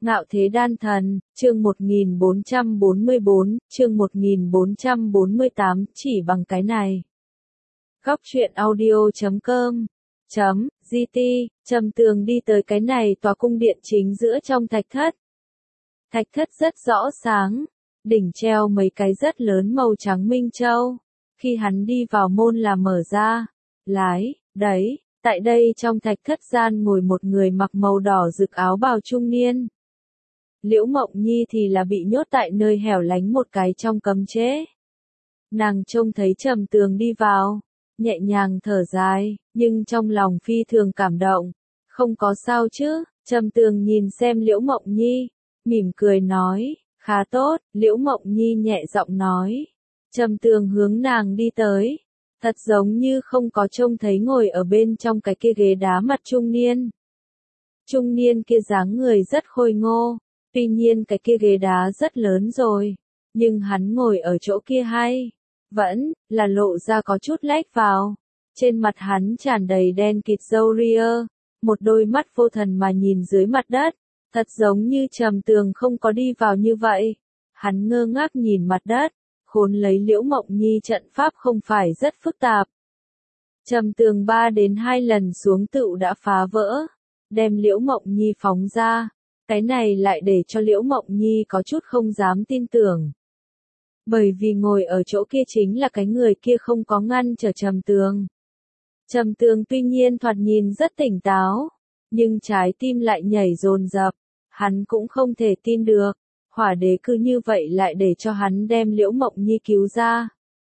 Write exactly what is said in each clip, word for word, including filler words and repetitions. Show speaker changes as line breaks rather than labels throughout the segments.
Ngạo thế đan thần, chương một nghìn bốn trăm bốn mươi bốn, chương một nghìn bốn trăm bốn mươi tám, chỉ bằng cái này. Góc truyện audio chấm com chấm gt, Trầm Tường đi tới cái này tòa cung điện chính giữa trong thạch thất. Thạch thất rất rõ sáng, đỉnh treo mấy cái rất lớn màu trắng minh châu. Khi hắn đi vào môn là mở ra, lái, đấy, tại đây trong thạch thất gian ngồi một người mặc màu đỏ rực áo bào trung niên. Liễu Mộng Nhi thì là bị nhốt tại nơi hẻo lánh một cái trong cấm chế. Nàng trông thấy Trầm Tường đi vào, nhẹ nhàng thở dài, nhưng trong lòng phi thường cảm động. Không có sao chứ, Trầm Tường nhìn xem Liễu Mộng Nhi, mỉm cười nói, khá tốt, Liễu Mộng Nhi nhẹ giọng nói. Trầm Tường hướng nàng đi tới, thật giống như không có trông thấy ngồi ở bên trong cái kia ghế đá mặt trung niên. Trung niên kia dáng người rất khôi ngô. Tuy nhiên cái kia ghế đá rất lớn rồi, nhưng hắn ngồi ở chỗ kia hay, vẫn là lộ ra có chút lách vào. Trên mặt hắn tràn đầy đen kịt râu ria, một đôi mắt vô thần mà nhìn dưới mặt đất, thật giống như Trầm Tường không có đi vào như vậy. Hắn ngơ ngác nhìn mặt đất, khốn lấy Liễu Mộng Nhi trận pháp không phải rất phức tạp. Trầm Tường ba đến hai lần xuống tựu đã phá vỡ, đem Liễu Mộng Nhi phóng ra. Cái này lại để cho Liễu Mộng Nhi có chút không dám tin tưởng. Bởi vì ngồi ở chỗ kia chính là cái người kia không có ngăn trở Trầm Tường. Trầm Tường tuy nhiên thoạt nhìn rất tỉnh táo, nhưng trái tim lại nhảy dồn dập, hắn cũng không thể tin được, Hỏa Đế cứ như vậy lại để cho hắn đem Liễu Mộng Nhi cứu ra.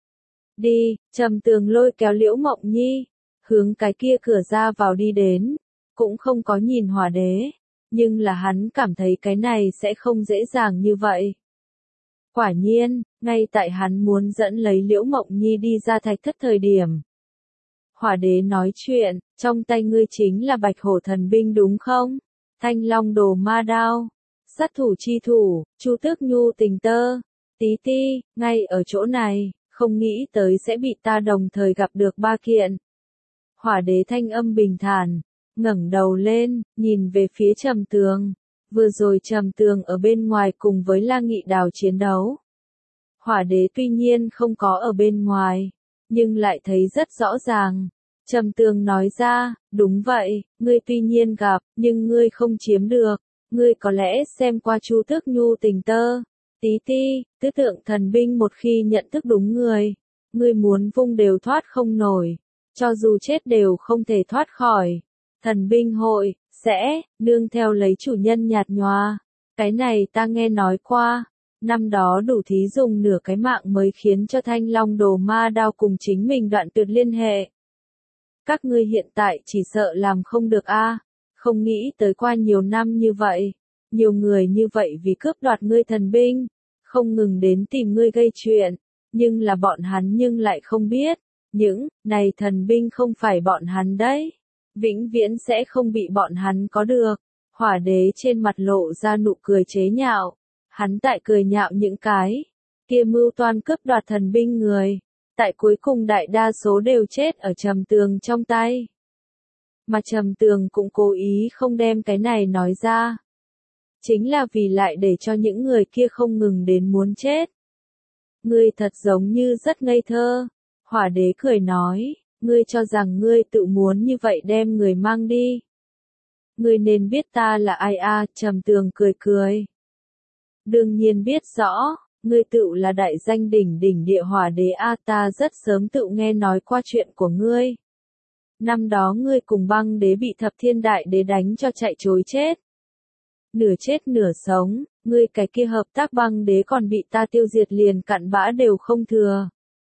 Đi, Trầm Tường lôi kéo Liễu Mộng Nhi, hướng cái kia cửa ra vào đi đến, cũng không có nhìn Hỏa Đế. Nhưng là hắn cảm thấy cái này sẽ không dễ dàng như vậy. Quả nhiên, ngay tại hắn muốn dẫn lấy Liễu Mộng Nhi đi ra thạch thất thời điểm. Hỏa Đế nói chuyện, trong tay ngươi chính là Bạch Hổ thần binh đúng không? Thanh Long đồ ma đao, sát thủ chi thủ, Chu Tước nhu tình tơ, tí ti, ngay ở chỗ này, không nghĩ tới sẽ bị ta đồng thời gặp được ba kiện. Hỏa Đế thanh âm bình thản. Ngẩng đầu lên, nhìn về phía Trầm Tường. Vừa rồi Trầm Tường ở bên ngoài cùng với La Nghị Đào chiến đấu. Hỏa Đế tuy nhiên không có ở bên ngoài, nhưng lại thấy rất rõ ràng. Trầm Tường nói ra, đúng vậy, ngươi tuy nhiên gặp, nhưng ngươi không chiếm được. Ngươi có lẽ xem qua Chu Tước nhu tình tơ, tí ti, tứ tượng thần binh một khi nhận thức đúng người. Ngươi muốn vung đều thoát không nổi, cho dù chết đều không thể thoát khỏi. Thần binh hội, sẽ, nương theo lấy chủ nhân nhạt nhòa. Cái này ta nghe nói qua, năm đó đủ thí dùng nửa cái mạng mới khiến cho Thanh Long đồ ma đao cùng chính mình đoạn tuyệt liên hệ. Các ngươi hiện tại chỉ sợ làm không được a, không nghĩ tới qua nhiều năm như vậy, nhiều người như vậy vì cướp đoạt ngươi thần binh, không ngừng đến tìm ngươi gây chuyện, nhưng là bọn hắn nhưng lại không biết, những này thần binh không phải bọn hắn đấy. Vĩnh viễn sẽ không bị bọn hắn có được. Hỏa Đế trên mặt lộ ra nụ cười chế nhạo. Hắn tại cười nhạo những cái kia mưu toan cướp đoạt thần binh người. Tại cuối cùng đại đa số đều chết ở Trầm Tường trong tay. Mà Trầm Tường cũng cố ý không đem cái này nói ra. Chính là vì lại để cho những người kia không ngừng đến muốn chết. Ngươi thật giống như rất ngây thơ. Hỏa Đế cười nói. Ngươi cho rằng ngươi tự muốn như vậy đem người mang đi. Ngươi nên biết ta là ai a, à, Trầm Tường cười cười. Đương nhiên biết rõ, ngươi tự là đại danh đỉnh đỉnh địa Hỏa Đế a, à, ta rất sớm tự nghe nói qua chuyện của ngươi. Năm đó ngươi cùng Băng Đế bị Thập Thiên Đại Đế đánh cho chạy trối chết. Nửa chết nửa sống, ngươi cái kia hợp tác Băng Đế còn bị ta tiêu diệt liền cặn bã đều không thừa.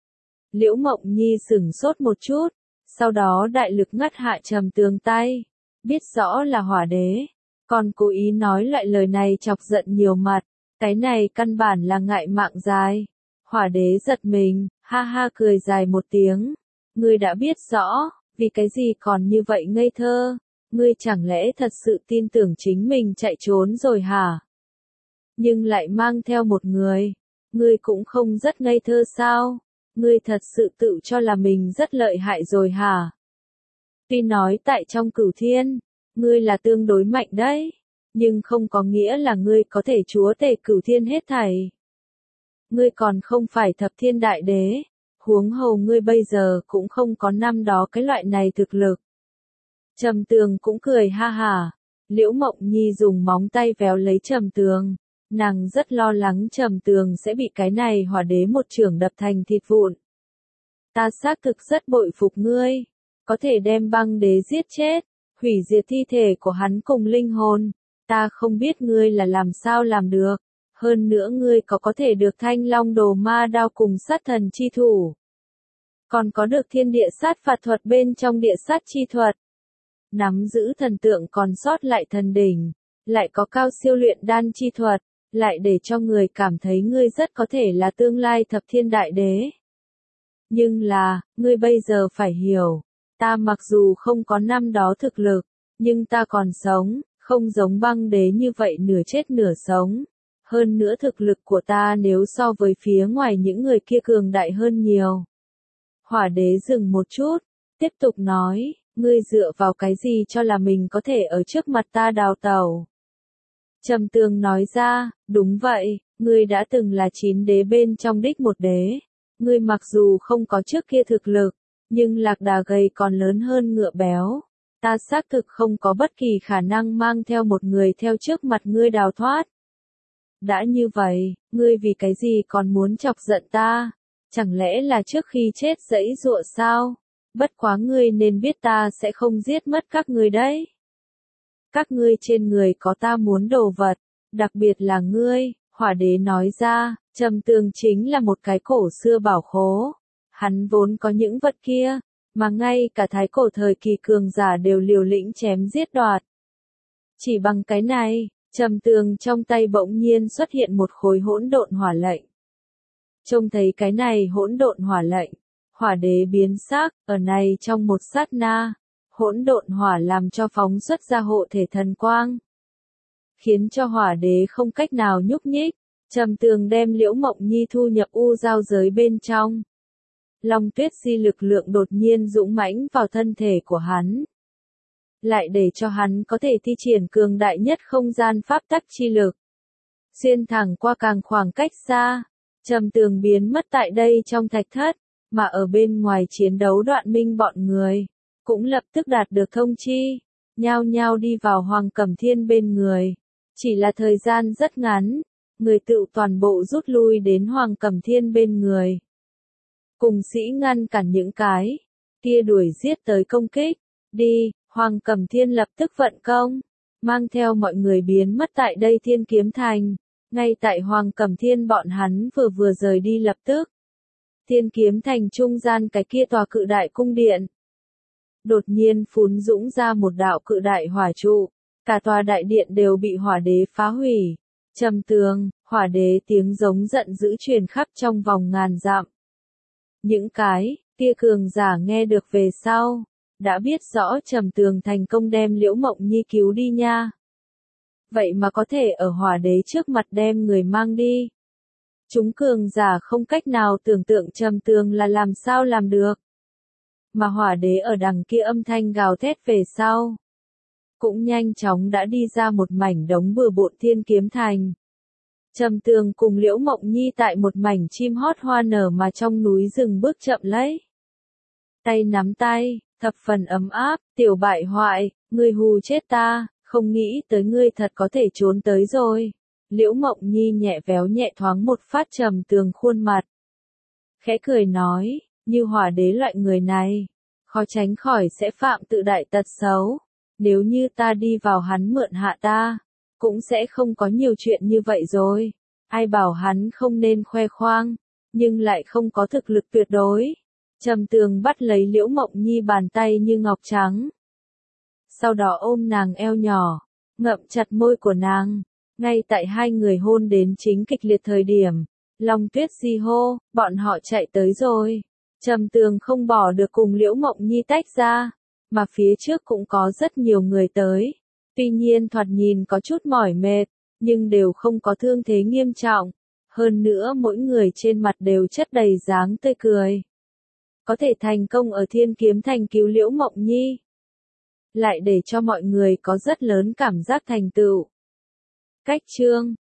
Liễu Mộng Nhi sửng sốt một chút, sau đó đại lực ngắt hạ Trầm Tường tay, biết rõ là Hỏa Đế, còn cố ý nói lại lời này chọc giận nhiều mặt, cái này căn bản là ngại mạng dài. Hỏa Đế giật mình, ha ha cười dài một tiếng, ngươi đã biết rõ, vì cái gì còn như vậy ngây thơ, ngươi chẳng lẽ thật sự tin tưởng chính mình chạy trốn rồi hả? Nhưng lại mang theo một người, ngươi cũng không rất ngây thơ sao? Ngươi thật sự tự cho là mình rất lợi hại rồi hả? Tuy nói tại trong Cửu Thiên, ngươi là tương đối mạnh đấy, nhưng không có nghĩa là ngươi có thể chúa tể cửu thiên hết thảy. Ngươi còn không phải thập thiên đại đế, huống hồ ngươi bây giờ cũng không có năm đó cái loại này thực lực. Trầm Tường cũng cười ha hả, Liễu Mộng Nhi dùng móng tay véo lấy Trầm Tường, nàng rất lo lắng Trầm Tường sẽ bị cái này hỏa đế một chưởng đập thành thịt vụn. Ta xác thực rất bội phục ngươi, có thể đem băng đế giết chết, hủy diệt thi thể của hắn cùng linh hồn, ta không biết ngươi là làm sao làm được, hơn nữa ngươi có có thể được Thanh Long Đồ Ma Đao cùng sát thần chi thủ. Còn có được thiên địa sát phạt thuật bên trong địa sát chi thuật. Nắm giữ thần tượng còn sót lại thần đỉnh, lại có cao siêu luyện đan chi thuật, lại để cho người cảm thấy ngươi rất có thể là tương lai thập thiên đại đế. Nhưng là, ngươi bây giờ phải hiểu, ta mặc dù không có năm đó thực lực, nhưng ta còn sống, không giống băng đế như vậy nửa chết nửa sống. Hơn nữa thực lực của ta nếu so với phía ngoài những người kia cường đại hơn nhiều. Hỏa đế dừng một chút, tiếp tục nói, ngươi dựa vào cái gì cho là mình có thể ở trước mặt ta đào tẩu. Trầm Tường nói ra, đúng vậy, ngươi đã từng là chín đế bên trong đích một đế. Ngươi mặc dù không có trước kia thực lực, nhưng lạc đà gầy còn lớn hơn ngựa béo. Ta xác thực không có bất kỳ khả năng mang theo một người theo trước mặt ngươi đào thoát. Đã như vậy, ngươi vì cái gì còn muốn chọc giận ta? Chẳng lẽ là trước khi chết giãy giụa sao? Bất quá ngươi nên biết ta sẽ không giết mất các ngươi đấy. Các ngươi trên người có ta muốn đồ vật, đặc biệt là ngươi, hỏa đế nói ra, Trầm Tường chính là một cái cổ xưa bảo khố. Hắn vốn có những vật kia, mà ngay cả thái cổ thời kỳ cường giả đều liều lĩnh chém giết đoạt. Chỉ bằng cái này, Trầm Tường trong tay bỗng nhiên xuất hiện một khối hỗn độn hỏa lệnh. Trông thấy cái này hỗn độn hỏa lệnh, hỏa đế biến sắc, ở này trong một sát na, hỗn độn hỏa làm cho phóng xuất ra hộ thể thần quang, khiến cho hỏa đế không cách nào nhúc nhích. Trầm Tường đem Liễu Mộng Nhi thu nhập u giao giới bên trong. Long Tuyết Di lực lượng đột nhiên dũng mãnh vào thân thể của hắn, lại để cho hắn có thể thi triển cường đại nhất không gian pháp tắc chi lực, xuyên thẳng qua càng khoảng cách xa. Trầm Tường biến mất tại đây trong thạch thất, mà ở bên ngoài chiến đấu Đoạn Minh bọn người cũng lập tức đạt được thông chi, nhao nhao đi vào Hoàng Cẩm Thiên bên người. Chỉ là thời gian rất ngắn, người tự toàn bộ rút lui đến Hoàng Cẩm Thiên bên người. Cùng sĩ ngăn cản những cái kia đuổi giết tới công kích. Đi, Hoàng Cẩm Thiên lập tức vận công, mang theo mọi người biến mất tại đây Thiên Kiếm Thành. Ngay tại Hoàng Cẩm Thiên bọn hắn vừa vừa rời đi lập tức. Thiên Kiếm Thành trung gian cái kia tòa cự đại cung điện. Đột nhiên phún dũng ra một đạo cự đại hỏa trụ, cả tòa đại điện đều bị hỏa đế phá hủy. Trầm Tường, hỏa đế tiếng giống giận dữ truyền khắp trong vòng ngàn dặm. Những cái kia cường giả nghe được về sau, đã biết rõ Trầm Tường thành công đem Liễu Mộng Nhi cứu đi nha. Vậy mà có thể ở hỏa đế trước mặt đem người mang đi. Chúng cường giả không cách nào tưởng tượng Trầm Tường là làm sao làm được. Mà hỏa đế ở đằng kia âm thanh gào thét về sau, cũng nhanh chóng đã đi ra một mảnh đống bừa bộn Thiên Kiếm Thành. Trầm Tường cùng Liễu Mộng Nhi tại một mảnh chim hót hoa nở mà trong núi rừng bước chậm lấy. Tay nắm tay, thập phần ấm áp, tiểu bại hoại, ngươi hù chết ta, không nghĩ tới ngươi thật có thể trốn tới rồi. Liễu Mộng Nhi nhẹ véo nhẹ thoáng một phát Trầm Tường khuôn mặt. Khẽ cười nói, như hỏa đế loại người này, khó tránh khỏi sẽ phạm tự đại tật xấu. Nếu như ta đi vào hắn mượn hạ ta, cũng sẽ không có nhiều chuyện như vậy rồi. Ai bảo hắn không nên khoe khoang, nhưng lại không có thực lực tuyệt đối. Trầm Tường bắt lấy Liễu Mộng Nhi bàn tay như ngọc trắng. Sau đó ôm nàng eo nhỏ, ngậm chặt môi của nàng. Ngay tại hai người hôn đến chính kịch liệt thời điểm, Long Tuyết Di hô, bọn họ chạy tới rồi. Trầm Tường không bỏ được cùng Liễu Mộng Nhi tách ra, mà phía trước cũng có rất nhiều người tới. Tuy nhiên thoạt nhìn có chút mỏi mệt, nhưng đều không có thương thế nghiêm trọng. Hơn nữa mỗi người trên mặt đều chất đầy dáng tươi cười. Có thể thành công ở Thiên Kiếm Thành cứu Liễu Mộng Nhi, lại để cho mọi người có rất lớn cảm giác thành tựu. Cách chương